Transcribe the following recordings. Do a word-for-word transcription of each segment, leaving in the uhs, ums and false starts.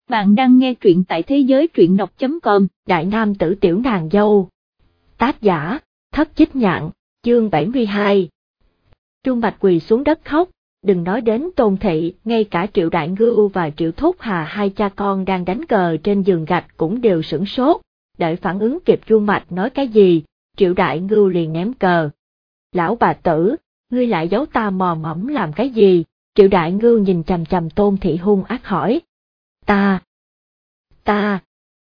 Bạn đang nghe truyện tại thế giới truyện đọc chấm com. Đại nam tử tiểu nàng dâu. Tác giả, Thất Chích Nhạn, chương bảy mươi hai. Trương Bạch quỳ xuống đất khóc, đừng nói đến Tôn Thị, ngay cả Triệu Đại Ngưu và Triệu Thúc Hà hai cha con đang đánh cờ trên giường gạch cũng đều sửng sốt, đợi phản ứng kịp Trương Bạch nói cái gì, Triệu Đại Ngưu liền ném cờ. Lão bà tử, ngươi lại giấu ta mò mẫm làm cái gì? Triệu Đại Ngưu nhìn chằm chằm Tôn Thị hung ác hỏi. Ta, ta,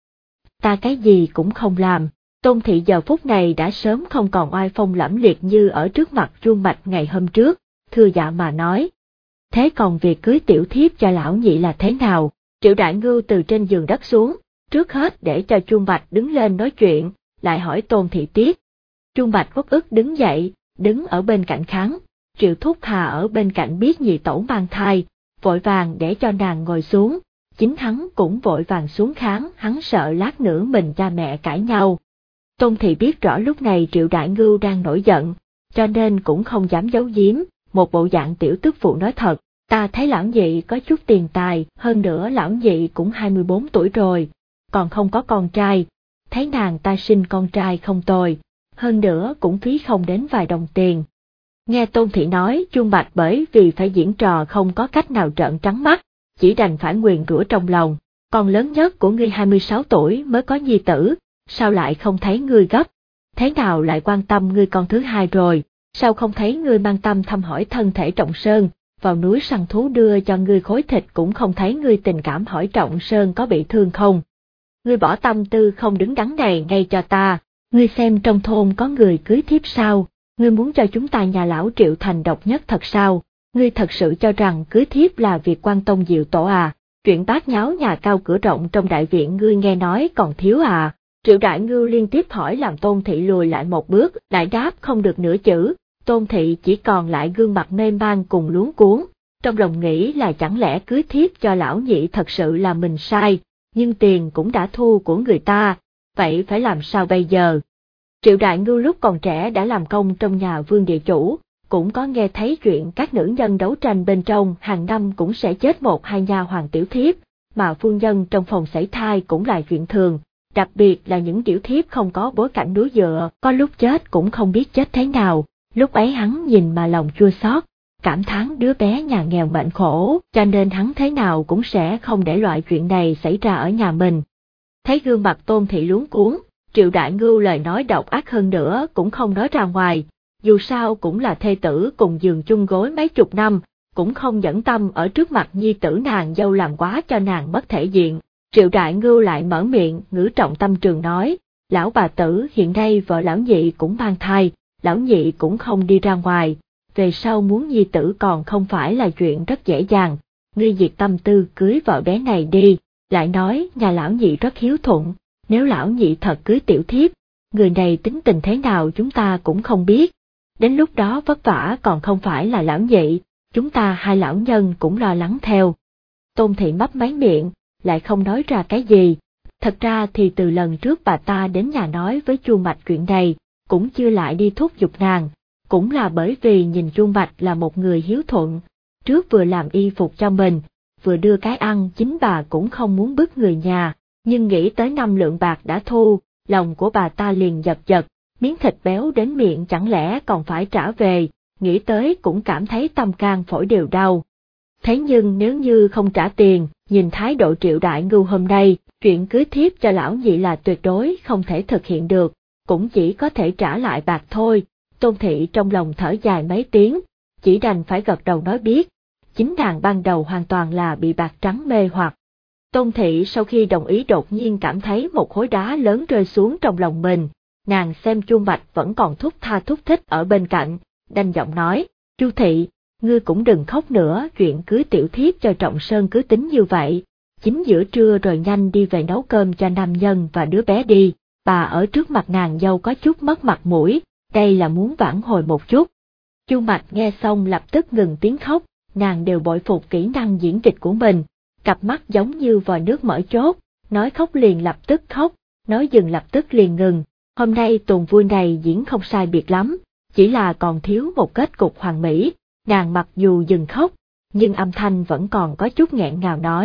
ta cái gì cũng không làm. Tôn Thị giờ phút này đã sớm không còn oai phong lẫm liệt như ở trước mặt Trương Bạch ngày hôm trước, thưa dạ mà nói. Thế còn việc cưới tiểu thiếp cho lão nhị là thế nào? Triệu Đại Ngưu từ trên giường đất xuống, trước hết để cho Trương Bạch đứng lên nói chuyện, lại hỏi Tôn Thị tiếp. Trương Bạch uất ức đứng dậy, đứng ở bên cạnh kháng, Triệu Thúc Hà ở bên cạnh biết nhị tẩu mang thai, vội vàng để cho nàng ngồi xuống, chính hắn cũng vội vàng xuống kháng, hắn sợ lát nữa mình cha mẹ cãi nhau. Tôn Thị biết rõ lúc này Triệu Đại Ngưu đang nổi giận, cho nên cũng không dám giấu giếm, một bộ dạng tiểu tức phụ nói thật, ta thấy lão nhị có chút tiền tài, hơn nữa lão nhị cũng hai mươi bốn tuổi rồi, còn không có con trai, thấy nàng ta sinh con trai không tồi, hơn nữa cũng phí không đến vài đồng tiền. Nghe Tôn Thị nói, Trương Bạch bởi vì phải diễn trò không có cách nào trợn trắng mắt, chỉ đành phải nguyền rủa trong lòng, con lớn nhất của ngươi hai mươi sáu tuổi mới có nhi tử, sao lại không thấy ngươi gấp, thế nào lại quan tâm ngươi con thứ hai rồi, sao không thấy ngươi mang tâm thăm hỏi thân thể Trọng Sơn, vào núi săn thú đưa cho ngươi khối thịt cũng không thấy ngươi tình cảm hỏi Trọng Sơn có bị thương không. Ngươi bỏ tâm tư không đứng đắn này ngay cho ta, ngươi xem trong thôn có người cưới thiếp sao, ngươi muốn cho chúng ta nhà lão Triệu thành độc nhất thật sao, ngươi thật sự cho rằng cưới thiếp là việc quan tông diệu tổ à, chuyện bát nháo nhà cao cửa rộng trong đại viện ngươi nghe nói còn thiếu à. Triệu Đại Ngưu liên tiếp hỏi làm Tôn Thị lùi lại một bước, lại đáp không được nửa chữ, Tôn Thị chỉ còn lại gương mặt mê man cùng luống cuống, trong lòng nghĩ là chẳng lẽ cưới thiếp cho lão nhị thật sự là mình sai, nhưng tiền cũng đã thu của người ta, vậy phải làm sao bây giờ? Triệu Đại Ngưu lúc còn trẻ đã làm công trong nhà vương địa chủ, cũng có nghe thấy chuyện các nữ nhân đấu tranh bên trong hàng năm cũng sẽ chết một hai nha hoàng tiểu thiếp, mà phu nhân trong phòng sảy thai cũng là chuyện thường. Đặc biệt là những tiểu thiếp không có bối cảnh núi dựa, có lúc chết cũng không biết chết thế nào, lúc ấy hắn nhìn mà lòng chua xót, cảm thán đứa bé nhà nghèo mệnh khổ, cho nên hắn thế nào cũng sẽ không để loại chuyện này xảy ra ở nhà mình. Thấy gương mặt Tôn Thị luống cuống, Triệu Đại Ngưu lời nói độc ác hơn nữa cũng không nói ra ngoài, dù sao cũng là thê tử cùng giường chung gối mấy chục năm, cũng không nhẫn tâm ở trước mặt nhi tử nàng dâu làm quá cho nàng mất thể diện. Triệu Đại Ngưu lại mở miệng, ngữ trọng tâm trường nói, lão bà tử hiện nay vợ lão nhị cũng mang thai, lão nhị cũng không đi ra ngoài, về sau muốn nhi tử còn không phải là chuyện rất dễ dàng, ngươi diệt tâm tư cưới vợ bé này đi, lại nói nhà lão nhị rất hiếu thuận, nếu lão nhị thật cưới tiểu thiếp, người này tính tình thế nào chúng ta cũng không biết, đến lúc đó vất vả còn không phải là lão nhị, chúng ta hai lão nhân cũng lo lắng theo. Tôn Thị mấp máy miệng, lại không nói ra cái gì, thật ra thì từ lần trước bà ta đến nhà nói với Chu Mạch chuyện này, cũng chưa lại đi thúc giục nàng, cũng là bởi vì nhìn Chu Mạch là một người hiếu thuận, trước vừa làm y phục cho mình, vừa đưa cái ăn chính bà cũng không muốn bức người nhà, nhưng nghĩ tới năm lượng bạc đã thu, lòng của bà ta liền giật giật, miếng thịt béo đến miệng chẳng lẽ còn phải trả về, nghĩ tới cũng cảm thấy tâm can phổi đều đau. Thế nhưng nếu như không trả tiền, nhìn thái độ Triệu Đại Ngưu hôm nay, chuyện cưới thiếp cho lão nhị là tuyệt đối không thể thực hiện được, cũng chỉ có thể trả lại bạc thôi. Tôn Thị trong lòng thở dài mấy tiếng, chỉ đành phải gật đầu nói biết, chính nàng ban đầu hoàn toàn là bị bạc trắng mê hoặc. Tôn Thị sau khi đồng ý đột nhiên cảm thấy một khối đá lớn rơi xuống trong lòng mình, nàng xem Chu Mạch vẫn còn thúc tha thúc thích ở bên cạnh, đanh giọng nói, Chu Thị, ngươi cũng đừng khóc nữa, chuyện cưới tiểu thiếp cho Trọng Sơn cứ tính như vậy, chính giữa trưa rồi nhanh đi về nấu cơm cho nam nhân và đứa bé đi, bà ở trước mặt nàng dâu có chút mất mặt mũi, đây là muốn vãn hồi một chút. Chu Mạch nghe xong lập tức ngừng tiếng khóc, nàng đều bội phục kỹ năng diễn kịch của mình, cặp mắt giống như vòi nước mở chốt, nói khóc liền lập tức khóc, nói dừng lập tức liền ngừng, hôm nay tuần vui này diễn không sai biệt lắm, chỉ là còn thiếu một kết cục hoàn mỹ. Nàng mặc dù dừng khóc, nhưng âm thanh vẫn còn có chút nghẹn ngào nói,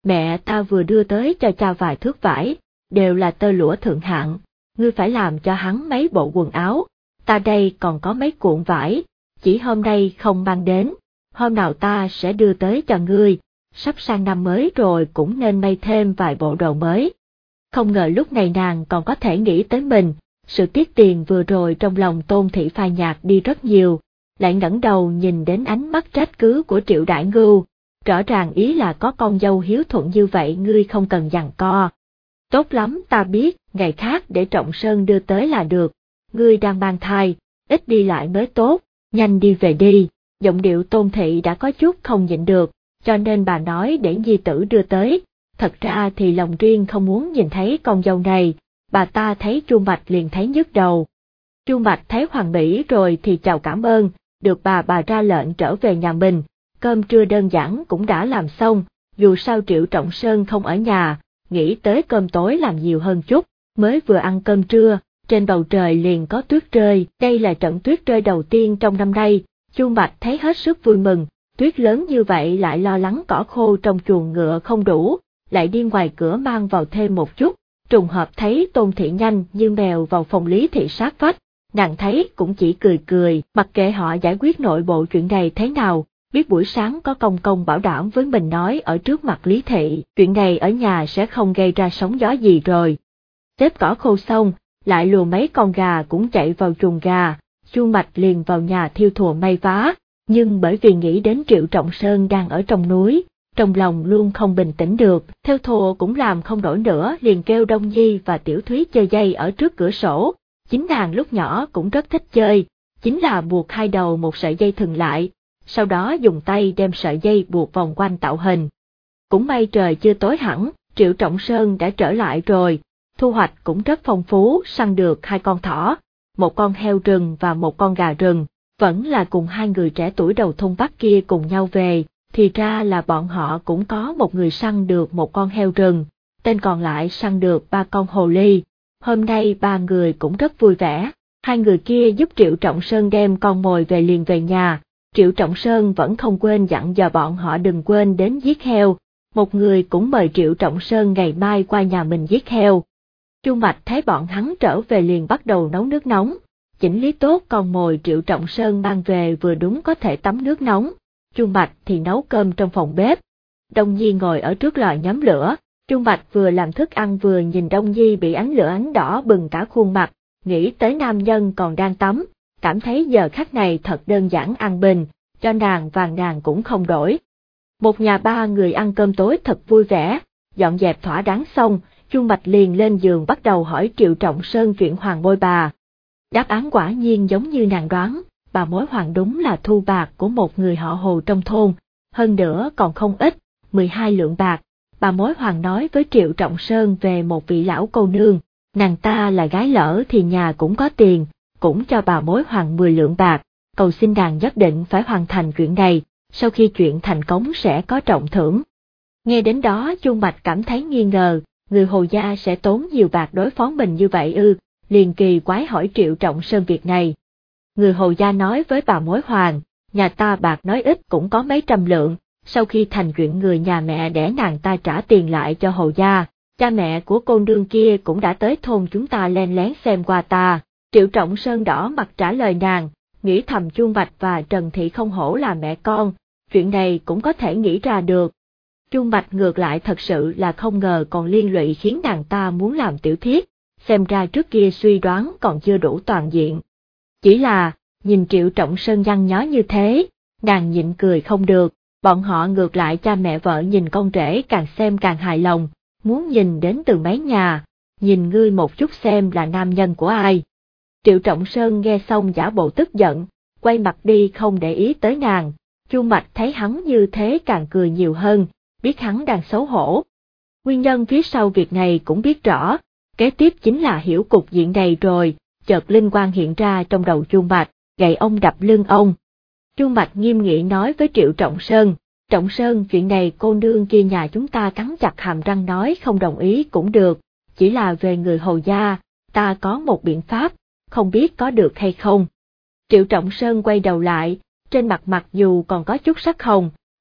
Mẹ ta vừa đưa tới cho cha vài thước vải, đều là tơ lụa thượng hạng, ngươi phải làm cho hắn mấy bộ quần áo, ta đây còn có mấy cuộn vải, chỉ hôm nay không mang đến, hôm nào ta sẽ đưa tới cho ngươi, sắp sang năm mới rồi cũng nên may thêm vài bộ đồ mới. Không ngờ lúc này nàng còn có thể nghĩ tới mình, sự tiếc tiền vừa rồi trong lòng Tôn Thị phai nhạt đi rất nhiều, lại ngẩng đầu nhìn đến ánh mắt trách cứ của Triệu Đại Ngưu, rõ ràng ý là có con dâu hiếu thuận như vậy ngươi không cần giằng co. Tốt lắm, ta biết, ngày khác để Trọng Sơn đưa tới là được, ngươi đang mang thai, ít đi lại mới tốt, nhanh đi về đi. Giọng điệu Tôn Thị đã có chút không nhịn được, cho nên bà nói để nhi tử đưa tới, thật ra thì lòng riêng không muốn nhìn thấy con dâu này, bà ta thấy Chu Mạch liền thấy nhức đầu. Chu Mạch thấy Hoàng Mỹ rồi thì chào cảm ơn, được bà bà ra lệnh trở về nhà mình, cơm trưa đơn giản cũng đã làm xong, dù sao Triệu Trọng Sơn không ở nhà, nghĩ tới cơm tối làm nhiều hơn chút, mới vừa ăn cơm trưa, trên bầu trời liền có tuyết rơi, đây là trận tuyết rơi đầu tiên trong năm nay, Chu Mạch thấy hết sức vui mừng, tuyết lớn như vậy lại lo lắng cỏ khô trong chuồng ngựa không đủ, lại đi ngoài cửa mang vào thêm một chút, trùng hợp thấy Tôn Thị nhanh như mèo vào phòng Lý Thị sát vách, nàng thấy cũng chỉ cười cười, mặc kệ họ giải quyết nội bộ chuyện này thế nào, biết buổi sáng có công công bảo đảm với mình nói ở trước mặt Lý Thị, chuyện này ở nhà sẽ không gây ra sóng gió gì rồi. Xếp cỏ khô xong, lại lùa mấy con gà cũng chạy vào chuồng gà, Chu Mạch liền vào nhà thiêu thùa may vá, nhưng bởi vì nghĩ đến Triệu Trọng Sơn đang ở trong núi, trong lòng luôn không bình tĩnh được, theo thùa cũng làm không nổi nữa liền kêu Đông Nhi và Tiểu Thúy chơi dây ở trước cửa sổ, chính nàng lúc nhỏ cũng rất thích chơi, chính là buộc hai đầu một sợi dây thừng lại, sau đó dùng tay đem sợi dây buộc vòng quanh tạo hình. Cũng may trời chưa tối hẳn, Triệu Trọng Sơn đã trở lại rồi, thu hoạch cũng rất phong phú, săn được hai con thỏ, một con heo rừng và một con gà rừng, vẫn là cùng hai người trẻ tuổi đầu thôn Bắc kia cùng nhau về, thì ra là bọn họ cũng có một người săn được một con heo rừng, tên còn lại săn được ba con hồ ly. Hôm nay ba người cũng rất vui vẻ, hai người kia giúp Triệu Trọng Sơn đem con mồi về liền về nhà, Triệu Trọng Sơn vẫn không quên dặn dò bọn họ đừng quên đến giết heo, một người cũng mời Triệu Trọng Sơn ngày mai qua nhà mình giết heo. Chu Mạch thấy bọn hắn trở về liền bắt đầu nấu nước nóng, chỉnh lý tốt con mồi Triệu Trọng Sơn mang về vừa đúng có thể tắm nước nóng, Chu Mạch thì nấu cơm trong phòng bếp. Đông Nhi ngồi ở trước lò nhóm lửa, Chu Mạch vừa làm thức ăn vừa nhìn Đông Nhi bị ánh lửa ánh đỏ bừng cả khuôn mặt, nghĩ tới nam nhân còn đang tắm, cảm thấy giờ khắc này thật đơn giản an bình, cho nàng và nàng cũng không đổi. Một nhà ba người ăn cơm tối thật vui vẻ, dọn dẹp thỏa đáng xong, Chu Mạch liền lên giường bắt đầu hỏi Triệu Trọng Sơn chuyện Hoàng Bôi Bà. Đáp án quả nhiên giống như nàng đoán, bà mối Hoàng đúng là thu bạc của một người họ Hồ trong thôn, hơn nữa còn không ít, mười hai lượng bạc. Bà mối Hoàng nói với Triệu Trọng Sơn về một vị lão cô nương, nàng ta là gái lỡ thì nhà cũng có tiền, cũng cho bà mối Hoàng mười lượng bạc, cầu xin nàng nhất định phải hoàn thành chuyện này, sau khi chuyện thành công sẽ có trọng thưởng. Nghe đến đó Chu Mạch cảm thấy nghi ngờ, người Hồ gia sẽ tốn nhiều bạc đối phó mình như vậy ư, liền kỳ quái hỏi Triệu Trọng Sơn việc này. Người Hồ gia nói với bà mối Hoàng, nhà ta bạc nói ít cũng có mấy trăm lượng, sau khi thành chuyện người nhà mẹ đẻ nàng ta trả tiền lại cho Hồ gia, cha mẹ của cô nương kia cũng đã tới thôn chúng ta len lén xem qua ta. Triệu Trọng Sơn đỏ mặt trả lời nàng, nghĩ thầm Chu Mạch và Trần Thị không hổ là mẹ con, chuyện này cũng có thể nghĩ ra được. Chu Mạch ngược lại thật sự là không ngờ còn liên lụy khiến nàng ta muốn làm tiểu thiếp, xem ra trước kia suy đoán còn chưa đủ toàn diện. Chỉ là, nhìn Triệu Trọng Sơn nhăn nhó như thế, nàng nhịn cười không được, bọn họ ngược lại cha mẹ vợ nhìn con rể càng xem càng hài lòng, muốn nhìn đến từ mấy nhà, nhìn ngươi một chút xem là nam nhân của ai. Triệu Trọng Sơn nghe xong giả bộ tức giận, quay mặt đi không để ý tới nàng, Chu Mạch thấy hắn như thế càng cười nhiều hơn, biết hắn đang xấu hổ. Nguyên nhân phía sau việc này cũng biết rõ, kế tiếp chính là hiểu cục diện này rồi, chợt linh quang hiện ra trong đầu Chu Mạch, gậy ông đập lưng ông. Chu Mạch nghiêm nghị nói với Triệu Trọng Sơn, Trọng Sơn chuyện này cô nương kia nhà chúng ta cắn chặt hàm răng nói không đồng ý cũng được, chỉ là về người Hồ gia, ta có một biện pháp, không biết có được hay không. Triệu Trọng Sơn quay đầu lại, trên mặt mặc dù còn có chút sắc hồng,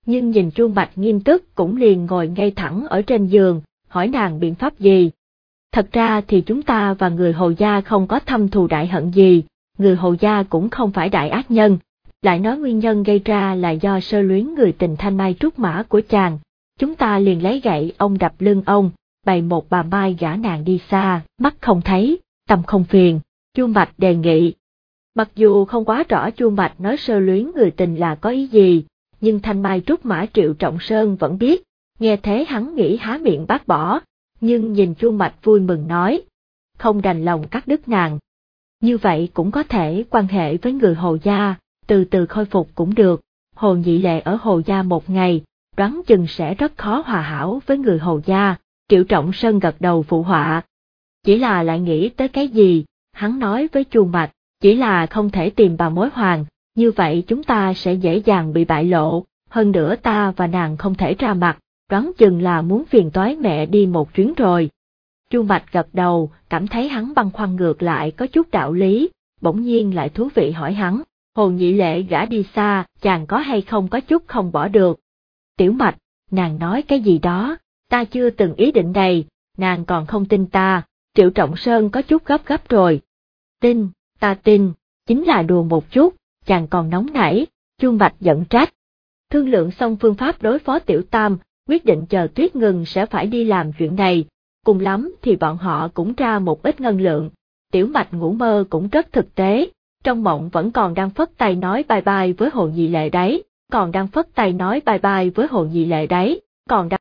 nhưng nhìn Chu Bạch nghiêm túc cũng liền ngồi ngay thẳng ở trên giường, hỏi nàng biện pháp gì. Thật ra thì chúng ta và người Hồ gia không có thâm thù đại hận gì, người Hồ gia cũng không phải đại ác nhân, lại nói nguyên nhân gây ra là do sơ luyến người tình thanh mai trúc mã của chàng, chúng ta liền lấy gậy ông đập lưng ông, bày một bà mai gả nàng đi xa, mắt không thấy, tâm không phiền, Chu Bạch đề nghị. Mặc dù không quá rõ Chu Bạch nói sơ luyến người tình là có ý gì, nhưng thanh mai trúc mã Triệu Trọng Sơn vẫn biết, nghe thế hắn nghĩ há miệng bác bỏ, nhưng nhìn Chu Bạch vui mừng nói, không đành lòng cắt đứt nàng. Như vậy cũng có thể quan hệ với người Hồ gia, từ từ khôi phục cũng được, Hồ Nhị Lệ ở Hồ gia một ngày, đoán chừng sẽ rất khó hòa hảo với người Hồ gia, Triệu Trọng Sơn gật đầu phụ họa. Chỉ là lại nghĩ tới cái gì, hắn nói với Chu Bạch, chỉ là không thể tìm bà mối hoàng, như vậy chúng ta sẽ dễ dàng bị bại lộ, hơn nữa ta và nàng không thể ra mặt, đoán chừng là muốn phiền toái mẹ đi một chuyến rồi. Chu Bạch gật đầu, cảm thấy hắn băn khoăn ngược lại có chút đạo lý, bỗng nhiên lại thú vị hỏi hắn, Hồ Nhị Lệ gả đi xa, chàng có hay không có chút không bỏ được. Tiểu Mạch, nàng nói cái gì đó, ta chưa từng ý định này, nàng còn không tin ta, Triệu Trọng Sơn có chút gấp gấp rồi. Tin, ta tin, chính là đùa một chút, chàng còn nóng nảy, Chu Bạch giận trách. Thương lượng xong phương pháp đối phó Tiểu Tam, quyết định chờ tuyết ngừng sẽ phải đi làm chuyện này, cùng lắm thì bọn họ cũng ra một ít ngân lượng. Tiểu Mạch ngủ mơ cũng rất thực tế, trong mộng vẫn còn đang phất tay nói bye bye với Hồ Nhị Lệ đấy, còn đang phất tay nói bye bye với Hồ Nhị Lệ đấy, còn đang